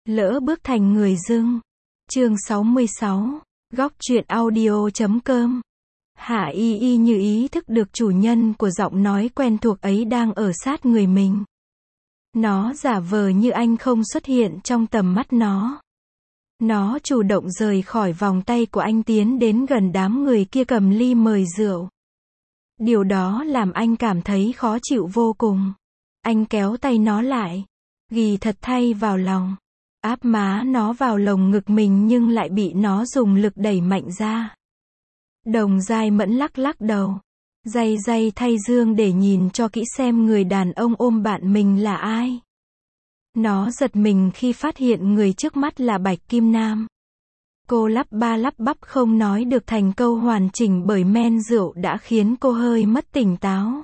Lỡ bước thành người dưng. Chương 66. Góc truyện audio.com. Hạ Y Y như ý thức được chủ nhân của giọng nói quen thuộc ấy đang ở sát người mình. Nó giả vờ như anh không xuất hiện trong tầm mắt nó. Nó chủ động rời khỏi vòng tay của anh tiến đến gần đám người kia cầm ly mời rượu. Điều đó làm anh cảm thấy khó chịu vô cùng. Anh kéo tay nó lại, ghì thật thay vào lòng, áp má nó vào lồng ngực mình nhưng lại bị nó dùng lực đẩy mạnh ra. Đồng Giai Mẫn lắc lắc đầu, day day thay dương để nhìn cho kỹ xem người đàn ông ôm bạn mình là ai. Nó giật mình khi phát hiện người trước mắt là Bạch Kim Nam. Cô lắp ba lắp bắp không nói được thành câu hoàn chỉnh bởi men rượu đã khiến cô hơi mất tỉnh táo.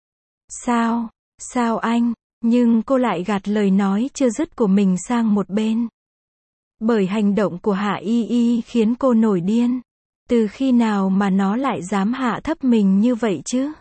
Sao anh? Nhưng cô lại gạt lời nói chưa dứt của mình sang một bên. Bởi hành động của Hạ Y Y khiến cô nổi điên. Từ khi nào mà nó lại dám hạ thấp mình như vậy chứ?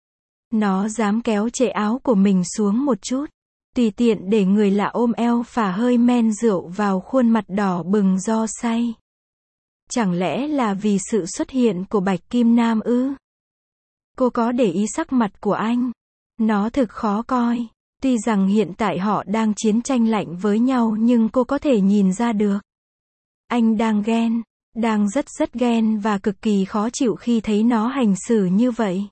Nó dám kéo trệ áo của mình xuống một chút, tùy tiện để người lạ ôm eo phả hơi men rượu vào khuôn mặt đỏ bừng do say. Chẳng lẽ là vì sự xuất hiện của Bạch Kim Nam ư? Cô có để ý sắc mặt của anh? Nó thực khó coi. Tuy rằng hiện tại họ đang chiến tranh lạnh với nhau nhưng cô có thể nhìn ra được. Anh đang ghen, đang rất ghen và cực kỳ khó chịu khi thấy nó hành xử như vậy.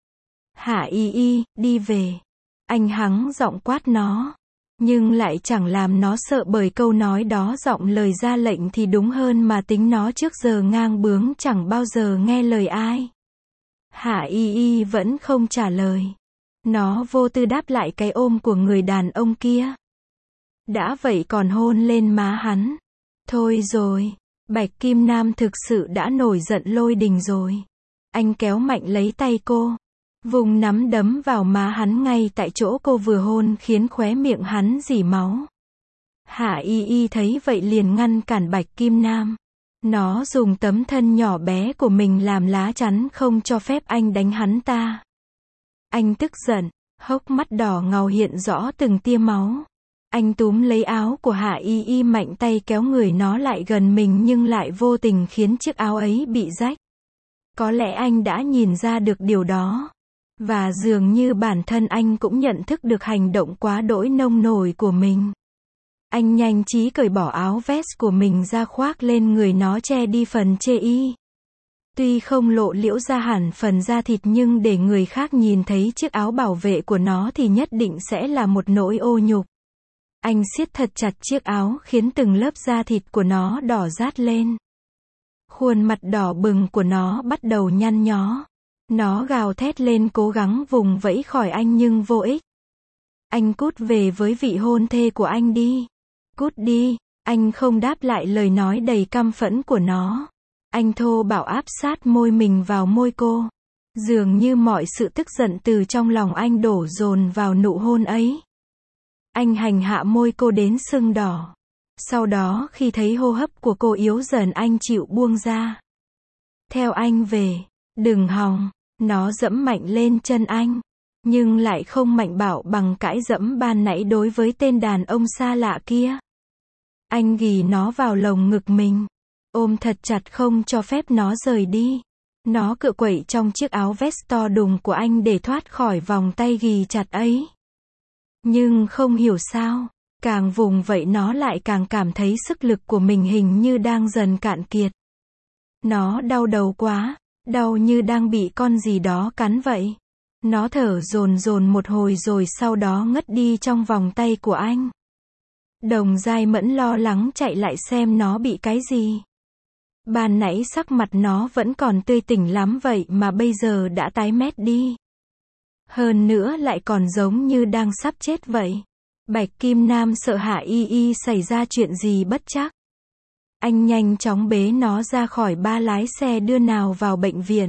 Hạ Y Y, đi về. Anh hắng giọng quát nó. Nhưng lại chẳng làm nó sợ bởi câu nói đó giọng lời ra lệnh thì đúng hơn mà tính nó trước giờ ngang bướng chẳng bao giờ nghe lời ai. Hạ Y Y vẫn không trả lời. Nó vô tư đáp lại cái ôm của người đàn ông kia. Đã vậy còn hôn lên má hắn. Thôi rồi, Bạch Kim Nam thực sự đã nổi giận lôi đình rồi. Anh kéo mạnh lấy tay cô, vùng nắm đấm vào má hắn ngay tại chỗ cô vừa hôn khiến khóe miệng hắn rỉ máu. Hạ Y Y thấy vậy liền ngăn cản Bạch Kim Nam. Nó dùng tấm thân nhỏ bé của mình làm lá chắn không cho phép anh đánh hắn ta. Anh tức giận, hốc mắt đỏ ngầu hiện rõ từng tia máu. Anh túm lấy áo của Hạ Y Y mạnh tay kéo người nó lại gần mình nhưng lại vô tình khiến chiếc áo ấy bị rách. Có lẽ anh đã nhìn ra được điều đó. Và dường như bản thân anh cũng nhận thức được hành động quá đỗi nông nổi của mình. Anh nhanh trí cởi bỏ áo vest của mình ra khoác lên người nó che đi phần chê y. Tuy không lộ liễu ra hẳn phần da thịt nhưng để người khác nhìn thấy chiếc áo bảo vệ của nó thì nhất định sẽ là một nỗi ô nhục. Anh siết thật chặt chiếc áo khiến từng lớp da thịt của nó đỏ rát lên. Khuôn mặt đỏ bừng của nó bắt đầu nhăn nhó. Nó gào thét lên cố gắng vùng vẫy khỏi anh nhưng vô ích. Anh cút về với vị hôn thê của anh đi. Cút đi. Anh không đáp lại lời nói đầy căm phẫn của nó. Anh thô bạo áp sát môi mình vào môi cô. Dường như mọi sự tức giận từ trong lòng anh đổ dồn vào nụ hôn ấy. Anh hành hạ môi cô đến sưng đỏ. Sau đó khi thấy hô hấp của cô yếu dần anh chịu buông ra. Theo anh về. Đừng hòng. Nó dẫm mạnh lên chân anh. Nhưng lại không mạnh bạo bằng cãi dẫm ban nãy đối với tên đàn ông xa lạ kia. Anh ghì nó vào lồng ngực mình. Ôm thật chặt không cho phép nó rời đi. Nó cựa quậy trong chiếc áo vest to đùng của anh để thoát khỏi vòng tay ghì chặt ấy. Nhưng không hiểu sao, càng vùng vậy nó lại càng cảm thấy sức lực của mình hình như đang dần cạn kiệt. Nó đau đầu quá, đau như đang bị con gì đó cắn vậy. Nó thở dồn một hồi rồi sau đó ngất đi trong vòng tay của anh. Đồng Giai Mẫn lo lắng chạy lại xem nó bị cái gì. Ban nãy sắc mặt nó vẫn còn tươi tỉnh lắm vậy mà bây giờ đã tái mét đi. Hơn nữa lại còn giống như đang sắp chết vậy. Bạch Kim Nam sợ Hạ Y Y xảy ra chuyện gì bất trắc. Anh nhanh chóng bế nó ra khỏi ba lái xe đưa nào vào bệnh viện.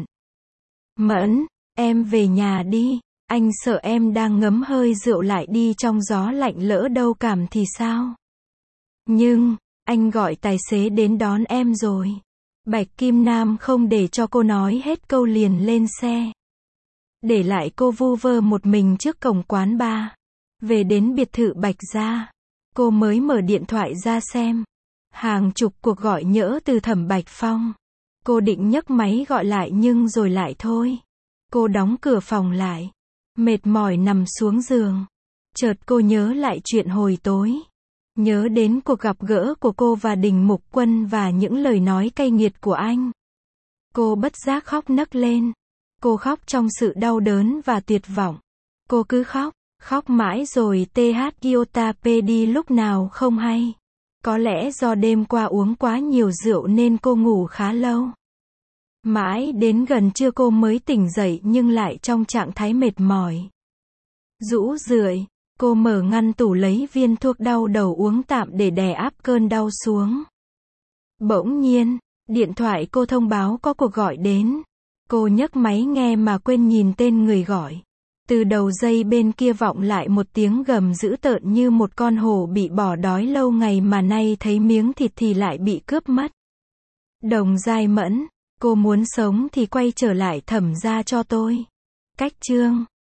Mẫn, em về nhà đi. Anh sợ em đang ngấm hơi rượu lại đi trong gió lạnh lỡ đâu cảm thì sao. Nhưng, anh gọi tài xế đến đón em rồi. Bạch Kim Nam không để cho cô nói hết câu liền lên xe. Để lại cô vu vơ một mình trước cổng quán bar. Về đến biệt thự Bạch Gia. Cô mới mở điện thoại ra xem. Hàng chục cuộc gọi nhỡ từ Thẩm Bạch Phong. Cô định nhấc máy gọi lại nhưng rồi lại thôi. Cô đóng cửa phòng lại. Mệt mỏi nằm xuống giường. Chợt cô nhớ lại chuyện hồi tối. Nhớ đến cuộc gặp gỡ của cô và Đình Mục Quân và những lời nói cay nghiệt của anh. Cô bất giác khóc nấc lên. Cô khóc trong sự đau đớn và tuyệt vọng. Cô cứ khóc, khóc mãi rồi TH Iotapedi lúc nào không hay. Có lẽ do đêm qua uống quá nhiều rượu nên cô ngủ khá lâu. Mãi đến gần trưa cô mới tỉnh dậy nhưng lại trong trạng thái mệt mỏi. Rũ rượi, cô mở ngăn tủ lấy viên thuốc đau đầu uống tạm để đè áp cơn đau xuống. Bỗng nhiên, điện thoại cô thông báo có cuộc gọi đến. Cô nhấc máy nghe mà quên nhìn tên người gọi. Từ đầu dây bên kia vọng lại một tiếng gầm dữ tợn như một con hổ bị bỏ đói lâu ngày mà nay thấy miếng thịt thì lại bị cướp mất. Đồng Giai Mẫn, cô muốn sống thì quay trở lại Thẩm gia cho tôi. Cách chương